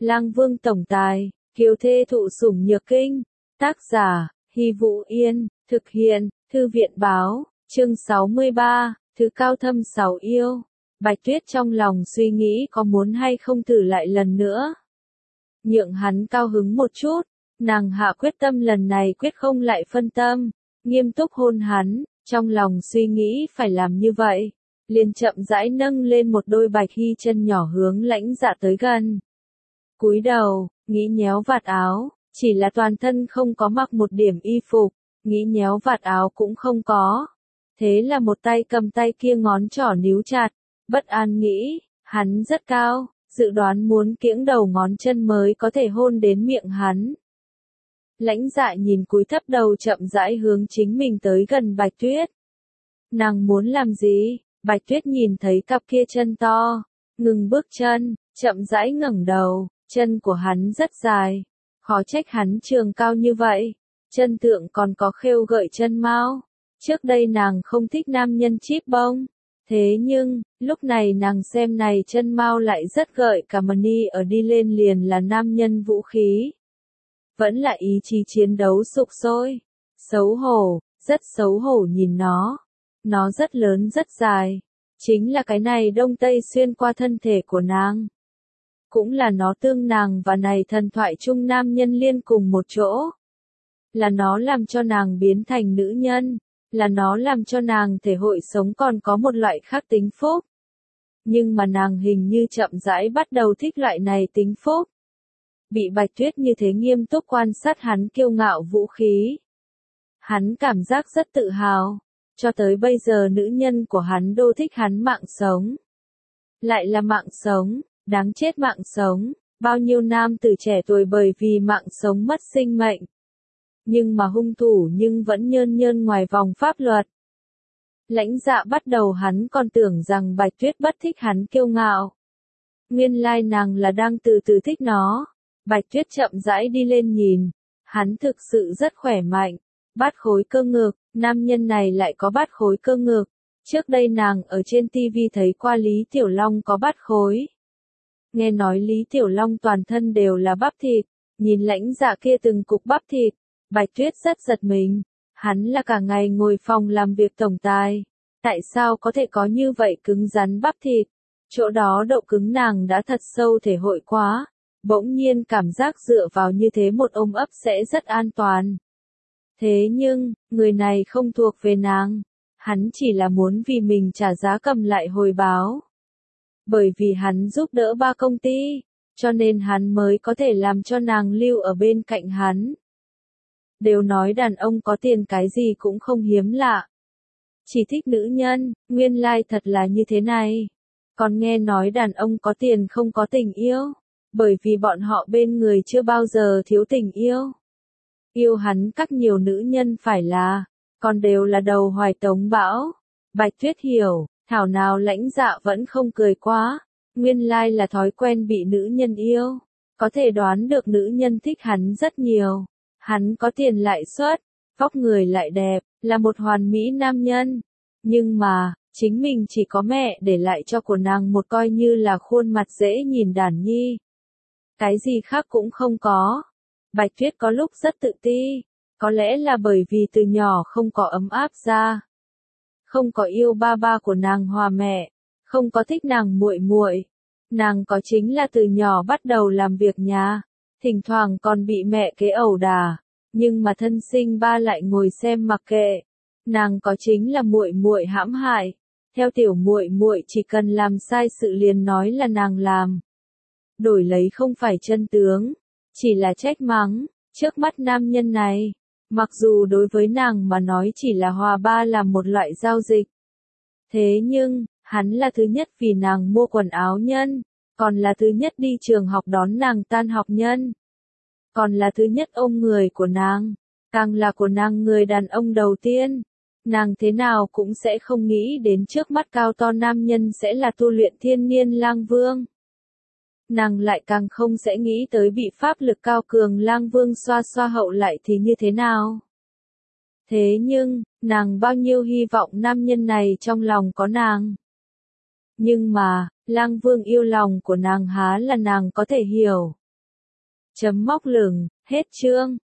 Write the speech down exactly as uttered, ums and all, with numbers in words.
Lang Vương tổng tài, kiều thê thụ sủng nhược kinh. Tác giả, Hy Vũ Yên, thực hiện, Thư viện báo, chương sáu mươi ba, Thứ Cao Thâm Sáu Yêu. Bạch Tuyết trong lòng suy nghĩ có muốn hay không thử lại lần nữa. Nhượng hắn cao hứng một chút, nàng hạ quyết tâm lần này quyết không lại phân tâm, nghiêm túc hôn hắn, trong lòng suy nghĩ phải làm như vậy, liền chậm rãi nâng lên một đôi bạch hy chân nhỏ hướng Lãnh Dạ tới gần. Cúi đầu, nghĩ nhéo vạt áo, chỉ là toàn thân không có mặc một điểm y phục, nghĩ nhéo vạt áo cũng không có. Thế là một tay cầm tay kia ngón trỏ níu chặt, bất an nghĩ, hắn rất cao, dự đoán muốn kiễng đầu ngón chân mới có thể hôn đến miệng hắn. Lãnh Dạ nhìn cúi thấp đầu chậm rãi hướng chính mình tới gần Bạch Tuyết. Nàng muốn làm gì? Bạch Tuyết nhìn thấy cặp kia chân to, ngừng bước chân, chậm rãi ngẩng đầu, chân của hắn rất dài, khó trách hắn trường cao như vậy, chân thượng còn có khêu gợi chân mao. Trước đây nàng không thích nam nhân chíp bông, thế nhưng, lúc này nàng xem này chân mao lại rất gợi cả mà ni ở đi lên liền là nam nhân vũ khí. Vẫn là ý chí chiến đấu sục sôi, xấu hổ, rất xấu hổ nhìn nó. Nó rất lớn rất dài, chính là cái này đông tây xuyên qua thân thể của nàng. Cũng là nó tương nàng và này thần thoại trung nam nhân liên cùng một chỗ. Là nó làm cho nàng biến thành nữ nhân, là nó làm cho nàng thể hội sống còn có một loại khác tính phúc. Nhưng mà nàng hình như chậm rãi bắt đầu thích loại này tính phúc. Bị Bạch Tuyết như thế nghiêm túc quan sát hắn kiêu ngạo vũ khí. Hắn cảm giác rất tự hào. Cho tới bây giờ nữ nhân của hắn đô thích hắn mạng sống. Lại là mạng sống, đáng chết mạng sống, bao nhiêu nam tử trẻ tuổi bởi vì mạng sống mất sinh mệnh. Nhưng mà hung thủ nhưng vẫn nhơn nhơn ngoài vòng pháp luật. Lãnh Dạ bắt đầu hắn còn tưởng rằng Bạch Tuyết bất thích hắn kiêu ngạo. Nguyên lai nàng là đang từ từ thích nó. Bạch Tuyết chậm rãi đi lên nhìn, hắn thực sự rất khỏe mạnh, bát khối cơ ngực. Nam nhân này lại có bát khối cơ ngực. Trước đây nàng ở trên ti vi thấy qua Lý Tiểu Long có bát khối. Nghe nói Lý Tiểu Long toàn thân đều là bắp thịt. Nhìn Lãnh Dạ kia từng cục bắp thịt. Bạch Tuyết rất giật mình. Hắn là cả ngày ngồi phòng làm việc tổng tài. Tại sao có thể có như vậy cứng rắn bắp thịt? Chỗ đó độ cứng nàng đã thật sâu thể hội quá. Bỗng nhiên cảm giác dựa vào như thế một ôm ấp sẽ rất an toàn. Thế nhưng, người này không thuộc về nàng. Hắn chỉ là muốn vì mình trả giá cầm lại hồi báo. Bởi vì hắn giúp đỡ ba công ty, cho nên hắn mới có thể làm cho nàng lưu ở bên cạnh hắn. Đều nói đàn ông có tiền cái gì cũng không hiếm lạ. Chỉ thích nữ nhân, nguyên lai thật là như thế này. Còn nghe nói đàn ông có tiền không có tình yêu. Bởi vì bọn họ bên người chưa bao giờ thiếu tình yêu. Yêu hắn các nhiều nữ nhân phải là, còn đều là đầu hoài tống bão. Bạch Tuyết hiểu, thảo nào Lãnh Dạ vẫn không cười quá. Nguyên lai là thói quen bị nữ nhân yêu. Có thể đoán được nữ nhân thích hắn rất nhiều. Hắn có tiền lại xuất, vóc người lại đẹp, là một hoàn mỹ nam nhân. Nhưng mà, chính mình chỉ có mẹ để lại cho của nàng một coi như là khuôn mặt dễ nhìn đản nhi. Cái gì khác cũng không có. Bạch Tuyết có lúc rất tự ti, có lẽ là bởi vì từ nhỏ không có ấm áp ra. Không có yêu ba ba của nàng hòa mẹ, không có thích nàng muội muội. Nàng có chính là từ nhỏ bắt đầu làm việc nhà, thỉnh thoảng còn bị mẹ kế ẩu đả, nhưng mà thân sinh ba lại ngồi xem mặc kệ. Nàng có chính là muội muội hãm hại, theo tiểu muội muội chỉ cần làm sai sự liền nói là nàng làm. Đổi lấy không phải chân tướng, chỉ là trách mắng. Trước mắt nam nhân này, mặc dù đối với nàng mà nói chỉ là hòa ba làm một loại giao dịch. Thế nhưng, hắn là thứ nhất vì nàng mua quần áo nhân, còn là thứ nhất đi trường học đón nàng tan học nhân, còn là thứ nhất ôm người của nàng, càng là của nàng người đàn ông đầu tiên. Nàng thế nào cũng sẽ không nghĩ đến trước mắt cao to nam nhân sẽ là tu luyện thiên niên lang vương. Nàng lại càng không sẽ nghĩ tới bị pháp lực cao cường lang vương xoa xoa hậu lại thì như thế nào. Thế nhưng, nàng bao nhiêu hy vọng nam nhân này trong lòng có nàng. Nhưng mà, lang vương yêu lòng của nàng há là nàng có thể hiểu. Chấm móc lửng, hết chương.